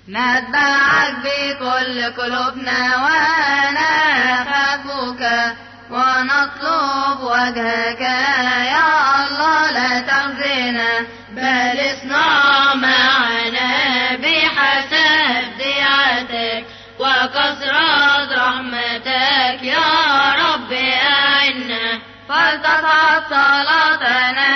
نتبعك بكل قلوبنا ونخافك ونطلب وجهك يا الله لا تخزنا بل اصنع معنا بحسب دعاتك وكثرة رحمتك يا رب أعنا فلتصعد صلاتنا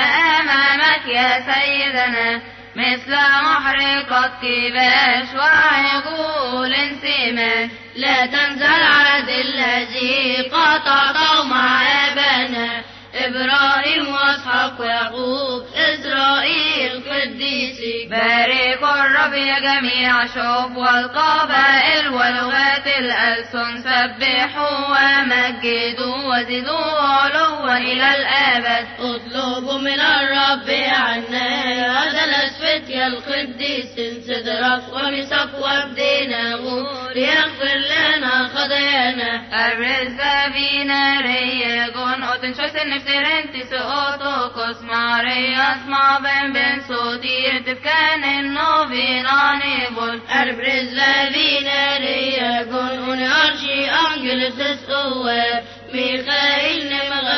أمامك يا سيدنا مثل محرقة كباش وعجول سمان لا تنزل عهد الذي قطعته مع آبانا إبراهيم وإسحاق ويعقوب إسرائيل قديسي بارك الرب يا جميع الشعوب والقبائل ولغات الألسن سبحوا ومجدوا وزدوا علوا إلى الأبد اطلبوا من الرب عنا هذا الفتية القديس صدرك ومسك وابدينا ليغفر لنا خطايانا أبرز بينا ريجون أوتنشوس النفترنتي سؤوتوكوس مارياس ما بين صوتي تفكان النوبين عنيبول أبرز بينا ريجون أنارشي أنجل تسقوه ميخائيل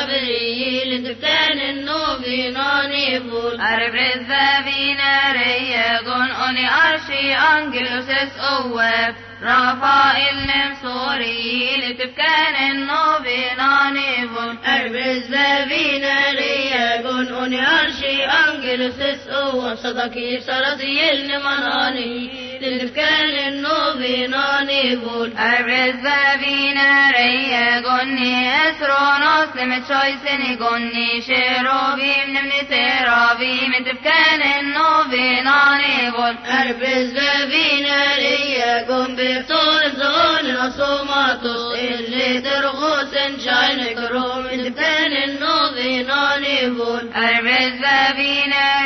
غبريل تفكان النوبين عنيبول أبرز بينا ريجون أنارشي أنجل تسقوه رافائيل نمسوري لتفكان النوبين عنيبون أربز بابينا رياقون أنيارشي أنجل سسقوا صدقي سرطي المناني لتفكان النوبين عنيبون أربز بابينا رياقوني أسرونوس لمتشويسني قوني شيروبيم نمني سيرابيم تفكان النوبين عنيبون أربز بابينا رياقون بطول زغون نصوماتو اللي ترغوس شاين كروم تفكان النوبين عنيبون أربز بابينا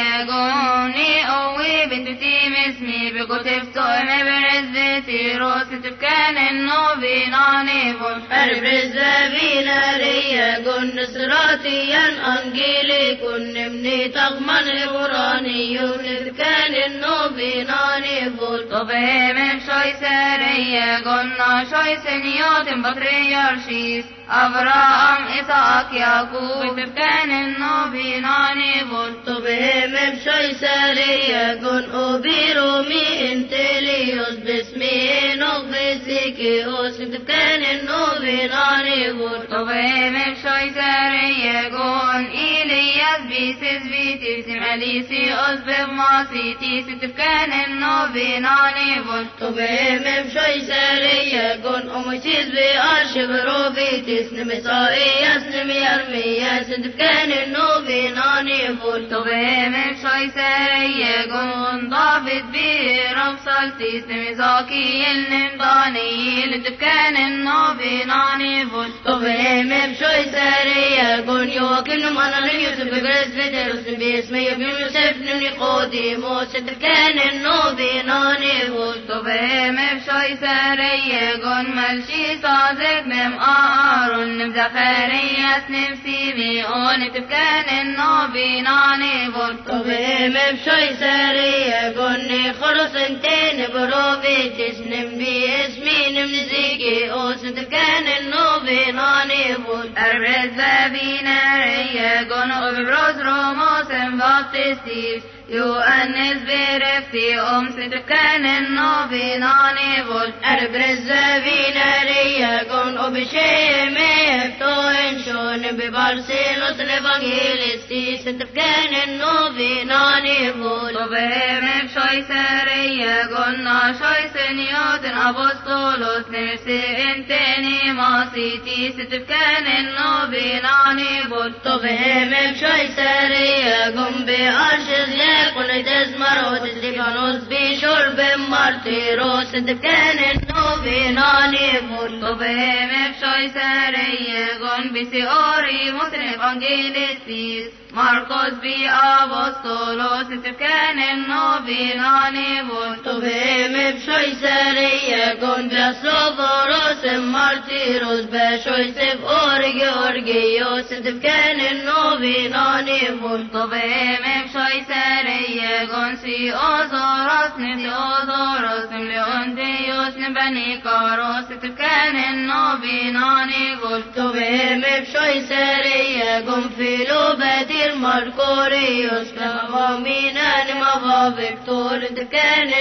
رياقوني أوي بنت تيم اسمي بكتفتو مبرز تيروس تفكان النوبين عنيبون أربز بابينا رياقون نصراتيا أنجيلي كن مني تغمن إبرانيون تفكان النوبين عنيبون طبهم شوي سارية قلنا شوي سنيوت بطريارشيس أبراهام إسحاق يعقوب تفكان النوبين عنيبون طبهم شوي سارية قن أبيرومي انتليوس باسمي نقبسيكيوس تفكان النوبين عنيبون طبهم شوي سارية قن إلياس بيسس بيتسم أليسيوس بماسيتيس تفكان النوبين عنيبون طبهم شوي سارية قن أمسيس بأرشب روبيتيس نمسائياس نميرمياس تفكان النوبين عنيبون طبهم شوي سارية قن ضابط بيرم سالتيس نمزاكي النمضاني تفكان النوبين عنيبون طبهم شوي سارية قن يوكل من يوسف بجرس فدرس باسمي ابن يوسف نيقوديموس تفكان النوبين عنيبون طبهم شوي سارية قن ملشي صادق مم آرون نمزخارياس نمسيميون تفكان النوبين عنيبون طبهم شوي سارية قن خلص انتين بروبيتس نمبي اسمي نمزيكي اوس تفكان النوبين عنيبون أربز بابينا رياقون وببروز روموس بابتستيس يؤنس برفتي تفكان النوبين عنيبون أربز بابينا رياقون وبشيمي فتوين ببارسيلوس الإفانجيليستيس تفكان النوبين عنيبون طبهم شوي سارية قلنا شوي سنيوت أبوستولوس نفسي انتني ماسيتيس تفكان النوبين عنيبون طبهم شوي سارية قم بأرشز يقول تزمر وتسليفانوس بشرب مارتيروس تفكان النوبين عنيبون طبهم شوي سارية قن بسيوري مسلم أنجيليسيس ماركوس بي أبوستولوس تفكان النوبين عنيبون طبهم شوي سارية قن بسوفوروس مارتيروس بشوي سيف أورجيوس تفكان النوبين عنيبون طبهم شوي سارية قن سي أوزوروس أباس نتيوزوروس نمليونتيوس نبني كاروس تبكان النوبيناني قلت بهم بشوي سرية قم في لوبة المركوريوس فمامينا نمضى بكتور تبكان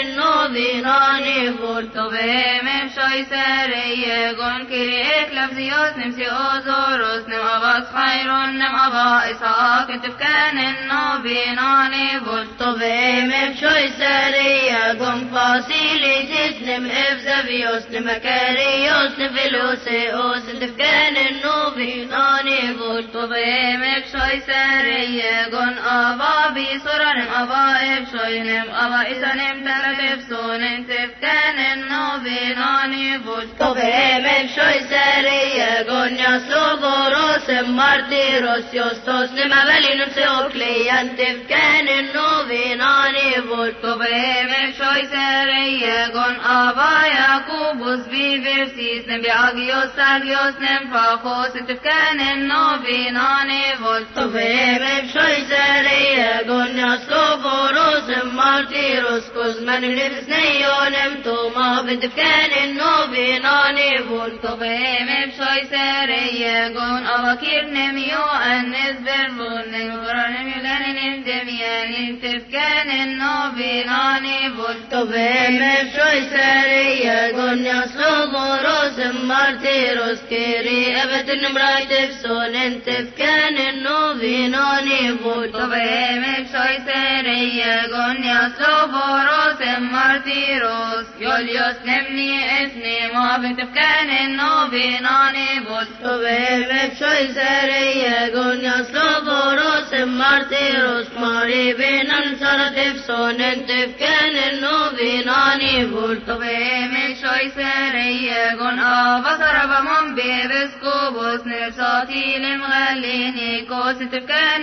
النوبيناني قلت بهم بشوي سرية قم كريك لفزيوس نمسيوزوروس نم أباس خير نم أبا إسحاق تبكان النوبيناني قلت بهم بشوي سرية قم فاصيلي جسنم إفزبيوس نمكاريوس نفلوسيوس تبكان النوبيناني قلت بهم بشوي سرية قم أبا بيسرن أبا إبشوي نم أبا إسانم تلتفسون تبكان النوبيناني قلت بهم بشوي سرية قم يسلوبوروس مارتيروس يوستوس نمبلي نمسيوكليان تبكان النوبيناني قلت بهم بشوي سرية قم أبا يعقوبوس بيفرسيس نبي أغيوس أغيوس نم فاخوس تبكان النوبيناني قلت بهم بشوي سرية قم يسلوبوروس مارتيروس كوزمان نفسنيونم توما بتبكان النوبيناني قلت بهم بشوي سرية قم أبا كيرنم يوأنس بربون فرنم يغنم دميان تبكان النوبيناني قلت بهم بشوي سرية قم يسلوبوروس مارتيروس كيري أبت نمرا تفسون تبكان النوبيناني قلت بهم بشوي سرية قم يسلوبوروس مارتيروس يوليوس نمني اسني ما بتبكان النوبيناني قلت بهم بشوي سرية قم يسلوبوروس مارتيروس ماري بين انصر تفسون تبكان النوبيناني قلت بهم بشوي سرية قم أبصر بمن بيبسكوبوس نفساتي لمغليني كوس تبكان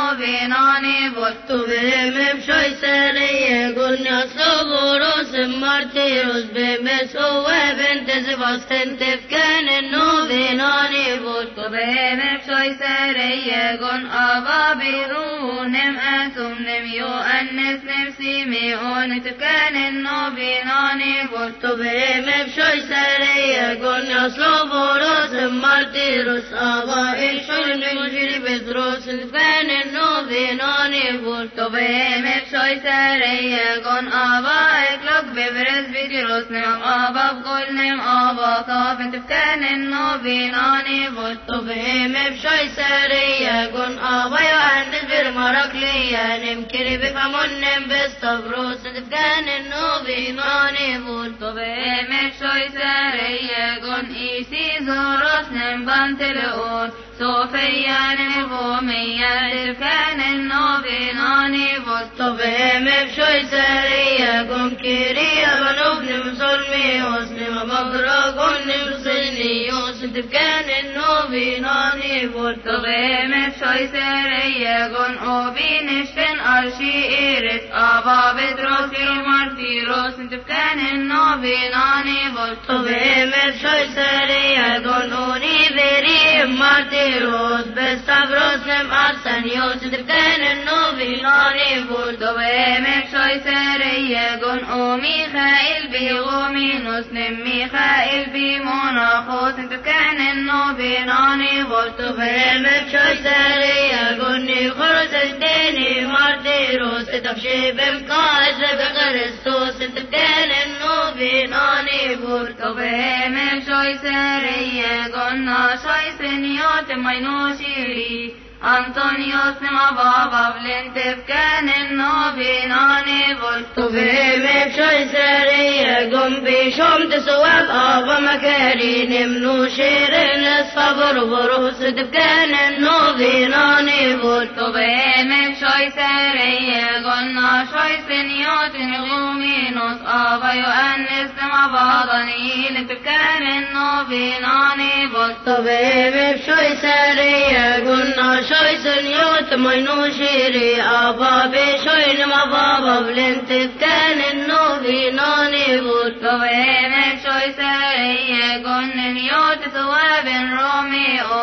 النوبيناني قلت بهم بشوي سرية قم يسلوبوروس مارتيروس بمسو بنت سباستن تبكان النوبيناني قلت بهم بشوي سرية قم أبا بيرونم أنتم نم يؤنس نفسي ميون تبكان النوبيناني قلت بهم بشوي سرية قم يسلوبوروس مارتيروس أبا إيشون نمجري بدروس تبكان النوبيناني قلت بهم بشوي سرية قم أبا إكلوك ببرز بيدروس نم أبا بقول نم أبا كاف تبكان النوبيناني قلت بهم بشوي سرية قم أبا يؤنس برمركليا نمكري بفمون نم بستبروس تبكان النوبيناني قلت بهم بشوي سرية قم إيسي زوروس نم بانتلؤون صوفيا نمغوميا تبكان النوبيناني قلت بهم بشوي سرية قم كيريا بنوب نمسلمي وسلم مقرا قم نمسلنيوس تبكان النوبيناني قلت بهم بشوي سرية قم أوبي نشفن أرشي إيرس أبا بدروس مارتيروس تبكان النوبيناني قلت بهم بشوي سرية قم أوني بري مارتيروس بستبروس نم أرسنيوس تبكان النوبيناني قلت بهم بشوي سرية قم أوميخائيل بيغومينوس نم ميخائيل بموناخوس تبكان النوبيناني قلت بهم بشوي سرية قم نيخورس الديني مارتيروس تفشي بمقاس بكريستوس تبكان النوبيناني قلت بهم بشوي سرية قم ناشوي سنيوت مينوشيري أنطونيوس نما بابا بلين تبكان النوبيناني قلت بهم بشوي سرية قم بشوم تسواب أبا مكاري نمنو شيرين الصبر بروس تبكان النوبيناني قلت بهم بشوي سرية قلنا شوي سنيوت نغومينوس أبا يؤنس نما باضني تبكان النوبيناني قلت بهم بشوي سرية قلنا شوي سنيوت مينو شيري أبا بشوي نما بابا بلين تبكان النوبيناني قلت بهم بشوي سرية قلنا نيوت ثواب روميوس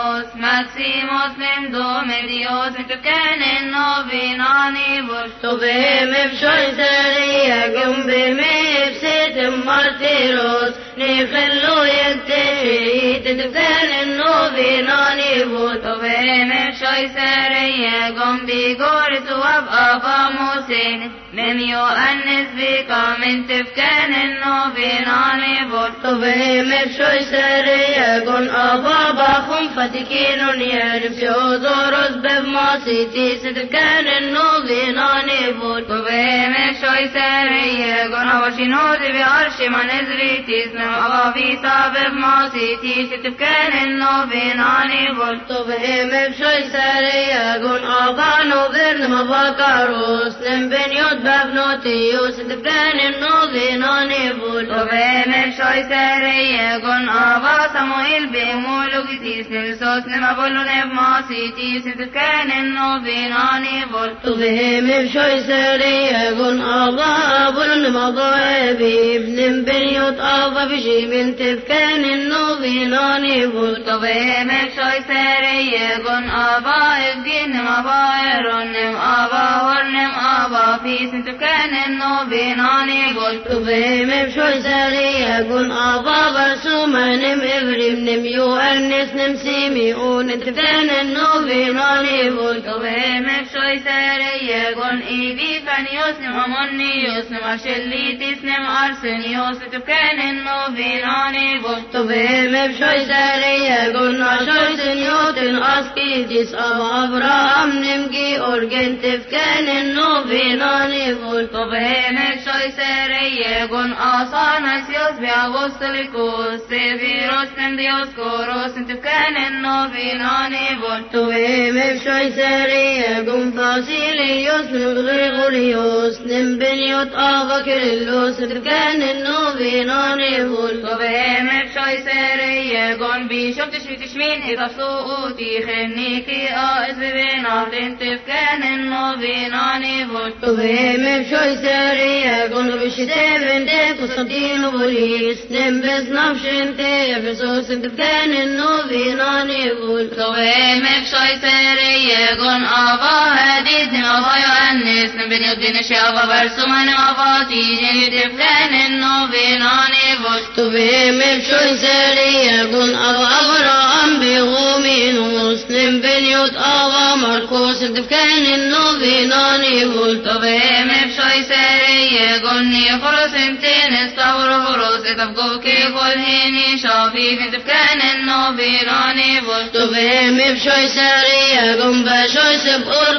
Maximos nem domedios mit kenen novinani vos. To be me fshoj seria gumbe me fsetem martiros. Ne fello yente shehit kenen novinani vos. To be me fshoj seria gumbi gortu ab afamusin. Mem yo annes bika min tifkenen novinani vos. To be me fshoj seria gon ababa khum fatikinun yarif yozoros bev masiti sitkenen novinani vos. To be me fshoj seria gon avashinodi bi arshi man ezritis. Nem avavi sabev masiti sitkenen novinani vos. To be me fshoj seria gon abano vern mavakaros. Nem ben yod bavnoti sitkenen novinani vos. To be me fshoj seria gon ava Samuel be molugitis. Nem sos nem avolu nem masiti sitkenen novinani vos. To be me fshoj seria gon ava bulun madaebi ibn ben yod ava biji min tifkenen novinani vos. To be me fshoj seria gon ava egin nem ava eron nem ava hor nem ava fis sitkenen novinani vos. To be me fshoj seria gon ava basuma nem evrim nem yuannis nem simiun tifkenen novinani vos. To be me fshoj seria gon ivi fanios nem amonios nem ashelitis nem arsenios sitkenen novinani vos. To be me fshoj seria gon ashoj senyotin askidis av Abraham nem Georgen tifkenen novinani vos. To be me fshoj seria gon asanasios be apostolikos seviros nem Dioskoros sitkenen novinani vos. To be me fshoj seria gon Basilios nem Gregorios nem ben yod ava Kirillos tifkenen novinani vos. To be me fshoj seria gon bishop tishmin itasuuti kheniki az bebenaftin tifkenen novinani vos. To be me fshoj seria gon bishiteven de Konstantinopolis nem bez nafshinte Efesos tifkenen novinani vos. To be me fshoj seria gon ava hadid nem ava Yohannes nem ben yodin shava barsuma nem ava tijin tifkenen novinani vos. To be me fshoj seria gon ava Abraham begominos nem ben yod ava Markos tifkenen novinani vos. To be me fshoj seria gon nichoros entenes stavrohoros etavgoke golhini shafif tifkenen novinani vos. To be me fshoj seria gon bashoj seb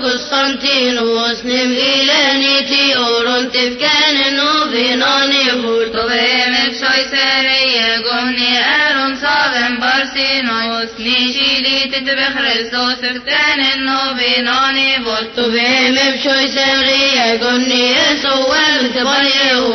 Konstantinos nem ileniti oron tifkenen novinani vos. To be me fshoj seria gon ni Aaron saven barsinos ni shilit tibkhristos tifkenen novinani vos. To be me fshoj seria gon ni Esauel tbayehu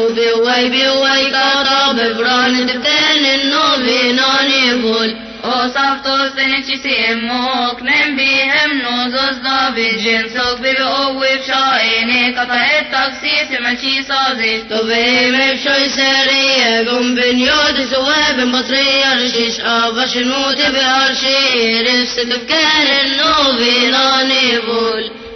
beway kata bebran tifkenen novinani vos. O saftos denetçisi emmok nem bihem nozos David jensok bibi ovif şaini kata et taksis melçi sazit. To be me fshoj seria gon ben yod suweben patriarchish avashnut be arshi tifkenen novinani vos.